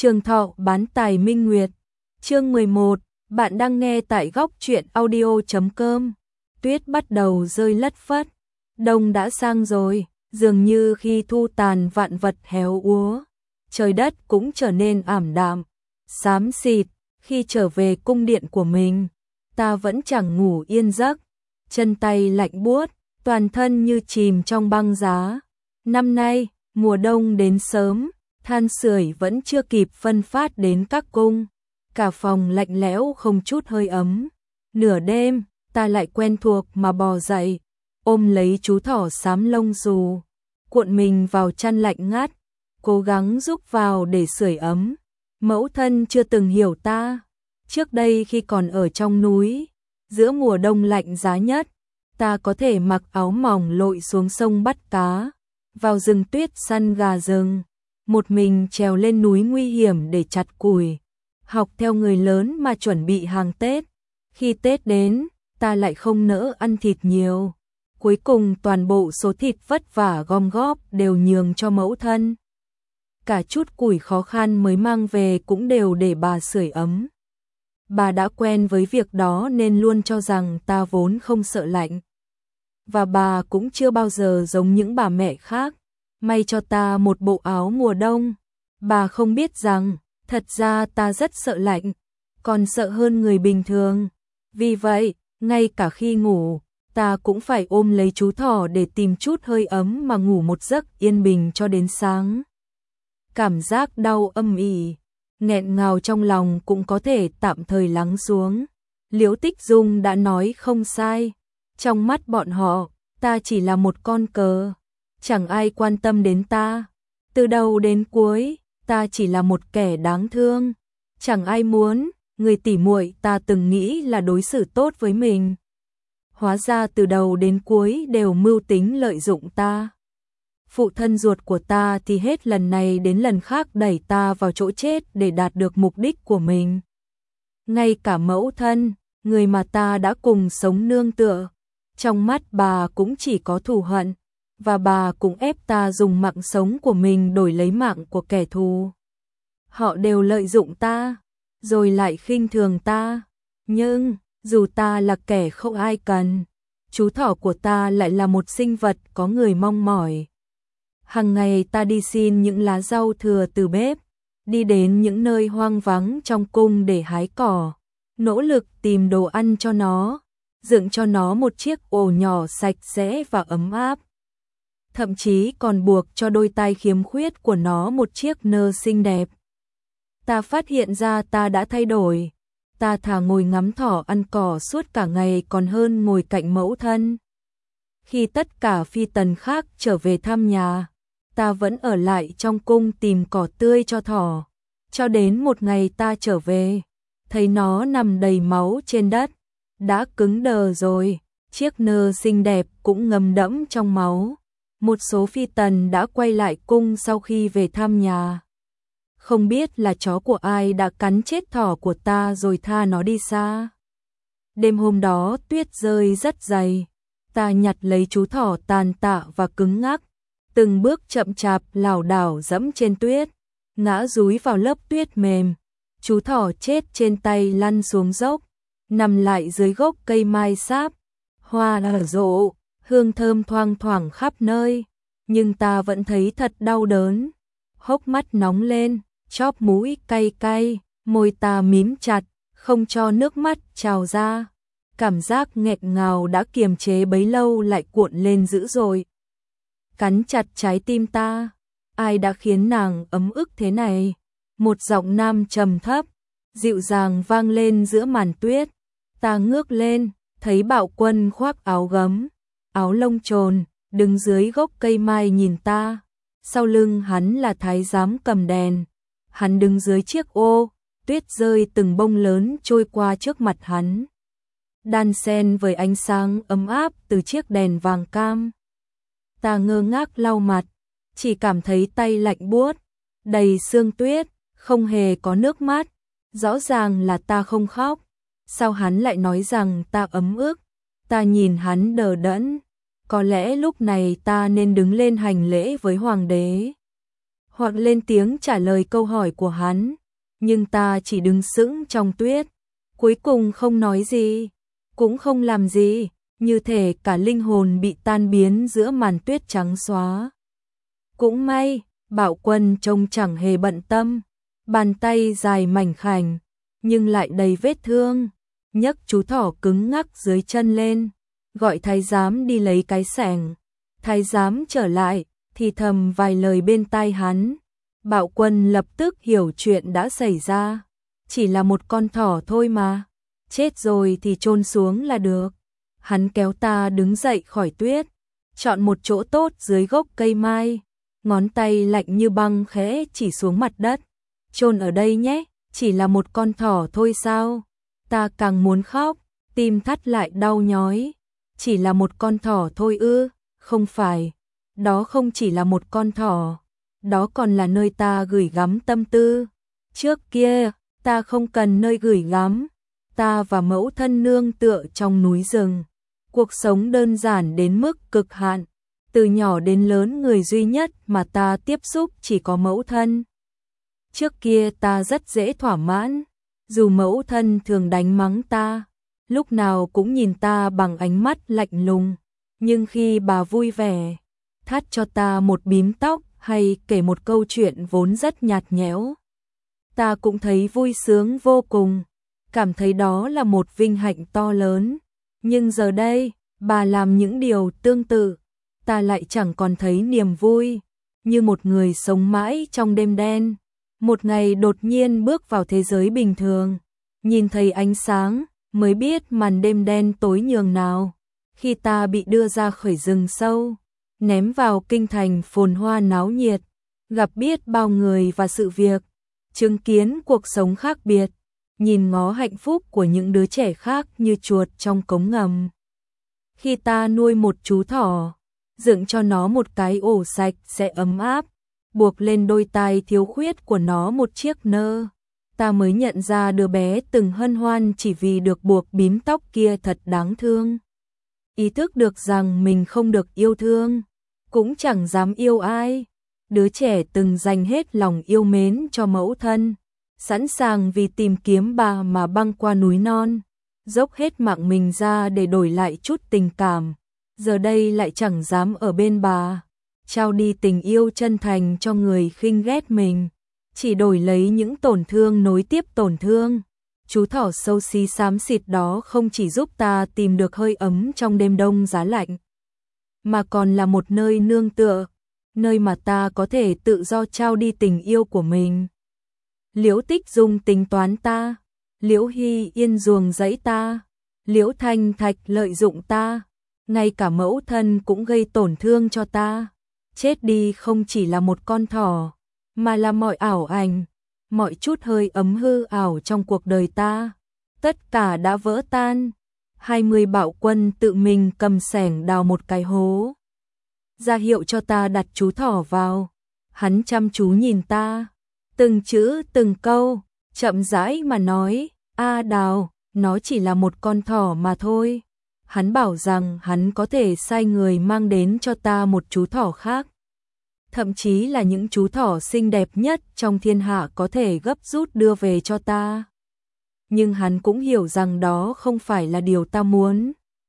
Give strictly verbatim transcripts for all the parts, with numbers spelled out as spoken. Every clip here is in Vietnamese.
Trường Thọ bán tài minh nguyệt. Chương mười một, bạn đang nghe tại góc truyện audio chấm com. Tuyết bắt đầu rơi lất phất. Đông đã sang rồi, dường như khi thu tàn vạn vật héo úa, trời đất cũng trở nên ảm đạm, xám xịt. Khi trở về cung điện của mình, ta vẫn chẳng ngủ yên giấc, chân tay lạnh buốt, toàn thân như chìm trong băng giá. Năm nay, mùa đông đến sớm, than sưởi vẫn chưa kịp phân phát đến các cung, cả phòng lạnh lẽo không chút hơi ấm. Nửa đêm, ta lại quen thuộc mà bò dậy, ôm lấy chú thỏ xám lông xù, cuộn mình vào chăn lạnh ngắt, cố gắng rúc vào để sưởi ấm. Mẫu thân chưa từng hiểu ta. Trước đây khi còn ở trong núi, giữa mùa đông lạnh giá nhất, ta có thể mặc áo mỏng lội xuống sông bắt cá, vào rừng tuyết săn gà rừng, một mình trèo lên núi nguy hiểm để chặt củi, học theo người lớn mà chuẩn bị hàng Tết. Khi Tết đến, ta lại không nỡ ăn thịt nhiều. Cuối cùng toàn bộ số thịt vất vả gom góp đều nhường cho mẫu thân. Cả chút củi khó khăn mới mang về cũng đều để bà sưởi ấm. Bà đã quen với việc đó nên luôn cho rằng ta vốn không sợ lạnh. Và bà cũng chưa bao giờ giống những bà mẹ khác, may cho ta một bộ áo mùa đông. Bà không biết rằng, thật ra ta rất sợ lạnh, còn sợ hơn người bình thường. Vì vậy, ngay cả khi ngủ, ta cũng phải ôm lấy chú thỏ để tìm chút hơi ấm mà ngủ một giấc yên bình cho đến sáng. Cảm giác đau âm ỉ, nghẹn ngào trong lòng cũng có thể tạm thời lắng xuống. Liễu Tích Dung đã nói không sai, trong mắt bọn họ, ta chỉ là một con cờ, chẳng ai quan tâm đến ta. Từ đầu đến cuối, ta chỉ là một kẻ đáng thương, chẳng ai muốn. Người tỉ muội ta từng nghĩ là đối xử tốt với mình, hóa ra từ đầu đến cuối đều mưu tính lợi dụng ta. Phụ thân ruột của ta thì hết lần này đến lần khác đẩy ta vào chỗ chết để đạt được mục đích của mình. Ngay cả mẫu thân, người mà ta đã cùng sống nương tựa, trong mắt bà cũng chỉ có thù hận, và bà cũng ép ta dùng mạng sống của mình đổi lấy mạng của kẻ thù. Họ đều lợi dụng ta, rồi lại khinh thường ta. Nhưng, dù ta là kẻ không ai cần, chú thỏ của ta lại là một sinh vật có người mong mỏi. Hằng ngày ta đi xin những lá rau thừa từ bếp, đi đến những nơi hoang vắng trong cung để hái cỏ, nỗ lực tìm đồ ăn cho nó, dựng cho nó một chiếc ổ nhỏ sạch sẽ và ấm áp. Thậm chí còn buộc cho đôi tai khiếm khuyết của nó một chiếc nơ xinh đẹp. Ta phát hiện ra ta đã thay đổi, ta thà ngồi ngắm thỏ ăn cỏ suốt cả ngày còn hơn ngồi cạnh mẫu thân. Khi tất cả phi tần khác trở về thăm nhà, ta vẫn ở lại trong cung tìm cỏ tươi cho thỏ, cho đến một ngày ta trở về, thấy nó nằm đầy máu trên đất, đã cứng đờ rồi, chiếc nơ xinh đẹp cũng ngâm đẫm trong máu. Một số phi tần đã quay lại cung sau khi về thăm nhà. Không biết là chó của ai đã cắn chết thỏ của ta rồi tha nó đi xa. Đêm hôm đó tuyết rơi rất dày, ta nhặt lấy chú thỏ tàn tạ và cứng ngắc, từng bước chậm chạp lảo đảo dẫm trên tuyết, ngã dúi vào lớp tuyết mềm. Chú thỏ chết trên tay lăn xuống dốc, nằm lại dưới gốc cây mai sáp. Hoa nở rộ, hương thơm thoang thoảng khắp nơi, nhưng ta vẫn thấy thật đau đớn. Hốc mắt nóng lên, chóp mũi cay cay, môi ta mím chặt, không cho nước mắt trào ra. Cảm giác nghẹn ngào đã kiềm chế bấy lâu lại cuộn lên dữ dội, cắn chặt trái tim ta. Ai đã khiến nàng ấm ức thế này? Một giọng nam trầm thấp, dịu dàng vang lên giữa màn tuyết. Ta ngước lên, thấy Bạo Quân khoác áo gấm, áo lông trồn, đứng dưới gốc cây mai nhìn ta. Sau lưng hắn là thái giám cầm đèn. Hắn đứng dưới chiếc ô, tuyết rơi từng bông lớn trôi qua trước mặt hắn, đan xen với ánh sáng ấm áp từ chiếc đèn vàng cam. Ta ngơ ngác lau mặt, chỉ cảm thấy tay lạnh buốt, đầy sương tuyết, không hề có nước mắt. Rõ ràng là ta không khóc, sao hắn lại nói rằng ta ấm ức? Ta nhìn hắn đờ đẫn, có lẽ lúc này ta nên đứng lên hành lễ với hoàng đế. hoặc lên tiếng trả lời câu hỏi của hắn, nhưng ta chỉ đứng sững trong tuyết, cuối cùng không nói gì, cũng không làm gì, như thể cả linh hồn bị tan biến giữa màn tuyết trắng xóa. Cũng may, Bạo Quân trông chẳng hề bận tâm, bàn tay dài mảnh khảnh, nhưng lại đầy vết thương, nhấc chú thỏ cứng ngắc dưới chân lên, gọi thái giám đi lấy cái xẻng. Thái giám trở lại, thì thầm vài lời bên tai hắn. Bạo Quân lập tức hiểu chuyện đã xảy ra, chỉ là một con thỏ thôi mà, chết rồi thì chôn xuống là được. Hắn kéo ta đứng dậy khỏi tuyết, chọn một chỗ tốt dưới gốc cây mai, ngón tay lạnh như băng khẽ chỉ xuống mặt đất. Chôn ở đây nhé, chỉ là một con thỏ thôi sao? Ta càng muốn khóc, tim thắt lại đau nhói. Chỉ là một con thỏ thôi ư? Không phải, đó không chỉ là một con thỏ, đó còn là nơi ta gửi gắm tâm tư. Trước kia, ta không cần nơi gửi gắm, ta và mẫu thân nương tựa trong núi rừng. Cuộc sống đơn giản đến mức cực hạn, từ nhỏ đến lớn người duy nhất mà ta tiếp xúc chỉ có mẫu thân. Trước kia ta rất dễ thỏa mãn, dù mẫu thân thường đánh mắng ta, lúc nào cũng nhìn ta bằng ánh mắt lạnh lùng, nhưng khi bà vui vẻ, thắt cho ta một bím tóc hay kể một câu chuyện vốn rất nhạt nhẽo, ta cũng thấy vui sướng vô cùng, cảm thấy đó là một vinh hạnh to lớn. Nhưng giờ đây, bà làm những điều tương tự, ta lại chẳng còn thấy niềm vui, như một người sống mãi trong đêm đen. Một ngày đột nhiên bước vào thế giới bình thường, nhìn thấy ánh sáng, mới biết màn đêm đen tối nhường nào. Khi ta bị đưa ra khỏi rừng sâu, ném vào kinh thành phồn hoa náo nhiệt, gặp biết bao người và sự việc, chứng kiến cuộc sống khác biệt, nhìn ngó hạnh phúc của những đứa trẻ khác như chuột trong cống ngầm. Khi ta nuôi một chú thỏ, dựng cho nó một cái ổ sạch sẽ ấm áp, buộc lên đôi tai thiếu khuyết của nó một chiếc nơ, ta mới nhận ra đứa bé từng hân hoan chỉ vì được buộc bím tóc kia thật đáng thương. Ý thức được rằng mình không được yêu thương, cũng chẳng dám yêu ai. Đứa trẻ từng dành hết lòng yêu mến cho mẫu thân, sẵn sàng vì tìm kiếm bà mà băng qua núi non, dốc hết mạng mình ra để đổi lại chút tình cảm. Giờ đây lại chẳng dám ở bên bà, trao đi tình yêu chân thành cho người khinh ghét mình, chỉ đổi lấy những tổn thương nối tiếp tổn thương. Chú thỏ xấu xí xám xịt đó không chỉ giúp ta tìm được hơi ấm trong đêm đông giá lạnh, mà còn là một nơi nương tựa, nơi mà ta có thể tự do trao đi tình yêu của mình. Liễu Tích Dung tính toán ta, Liễu Hy Yên ruồng rẫy ta, Liễu Thanh Thạch lợi dụng ta, ngay cả mẫu thân cũng gây tổn thương cho ta. Chết đi không chỉ là một con thỏ, mà là mọi ảo ảnh, mọi chút hơi ấm hư ảo trong cuộc đời ta, tất cả đã vỡ tan. Hai mươi Bạo Quân tự mình cầm xẻng đào một cái hố, ra hiệu cho ta đặt chú thỏ vào. Hắn chăm chú nhìn ta, từng chữ từng câu, chậm rãi mà nói, A Đào, nó chỉ là một con thỏ mà thôi. Hắn bảo rằng hắn có thể sai người mang đến cho ta một chú thỏ khác, thậm chí là những chú thỏ xinh đẹp nhất trong thiên hạ có thể gấp rút đưa về cho ta. Nhưng hắn cũng hiểu rằng đó không phải là điều ta muốn.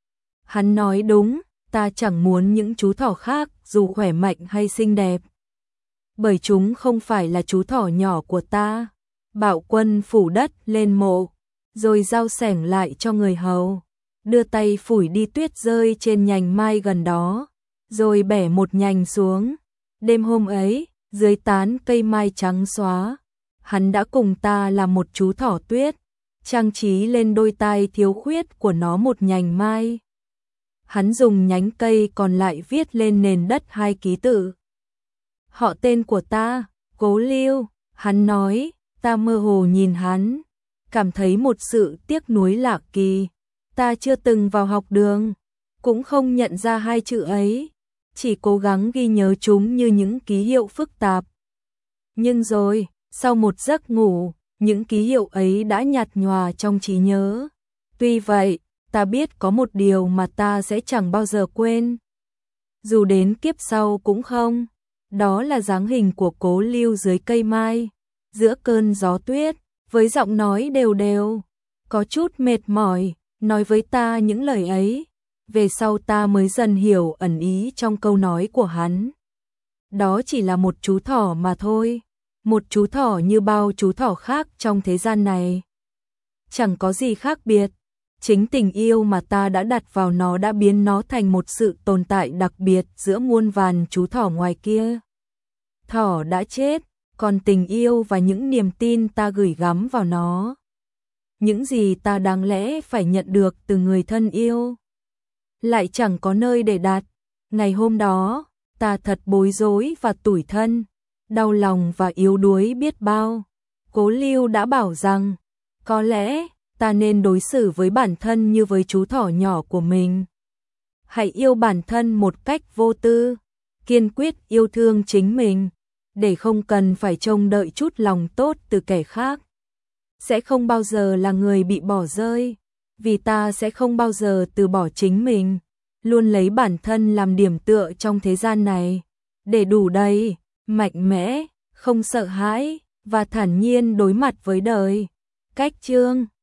Hắn nói đúng, ta chẳng muốn những chú thỏ khác dù khỏe mạnh hay xinh đẹp, bởi chúng không phải là chú thỏ nhỏ của ta. Bạo Quân phủ đất lên mộ, rồi giao xẻng lại cho người hầu, đưa tay phủi đi tuyết rơi trên nhành mai gần đó, rồi bẻ một nhành xuống. Đêm hôm ấy, dưới tán cây mai trắng xóa, hắn đã cùng ta làm một chú thỏ tuyết, trang trí lên đôi tai thiếu khuyết của nó một nhành mai. Hắn dùng nhánh cây còn lại viết lên nền đất hai ký tự. Họ tên của ta, Cố Lưu. Hắn nói, ta mơ hồ nhìn hắn, cảm thấy một sự tiếc nuối lạ kỳ. Ta chưa từng vào học đường, cũng không nhận ra hai chữ ấy, chỉ cố gắng ghi nhớ chúng như những ký hiệu phức tạp. Nhưng rồi, sau một giấc ngủ, những ký hiệu ấy đã nhạt nhòa trong trí nhớ. Tuy vậy, ta biết có một điều mà ta sẽ chẳng bao giờ quên, dù đến kiếp sau cũng không. đó là dáng hình của Cố Lưu dưới cây mai, giữa cơn gió tuyết, với giọng nói đều đều, có chút mệt mỏi, nói với ta những lời ấy. Về sau ta mới dần hiểu ẩn ý trong câu nói của hắn. Đó chỉ là một chú thỏ mà thôi, một chú thỏ như bao chú thỏ khác trong thế gian này. Chẳng có gì khác biệt, chính tình yêu mà ta đã đặt vào nó đã biến nó thành một sự tồn tại đặc biệt giữa muôn vàn chú thỏ ngoài kia. Thỏ đã chết, còn tình yêu và những niềm tin ta gửi gắm vào nó, những gì ta đáng lẽ phải nhận được từ người thân yêu, lại chẳng có nơi để đặt. Ngày hôm đó, ta thật bối rối và tủi thân, đau lòng và yếu đuối biết bao. Cố Lưu đã bảo rằng, có lẽ ta nên đối xử với bản thân như với chú thỏ nhỏ của mình. Hãy yêu bản thân một cách vô tư, kiên quyết yêu thương chính mình, để không cần phải trông đợi chút lòng tốt từ kẻ khác. Sẽ không bao giờ là người bị bỏ rơi, vì ta sẽ không bao giờ từ bỏ chính mình, luôn lấy bản thân làm điểm tựa trong thế gian này, để đủ đầy, mạnh mẽ, không sợ hãi, và thản nhiên đối mặt với đời. Cách chương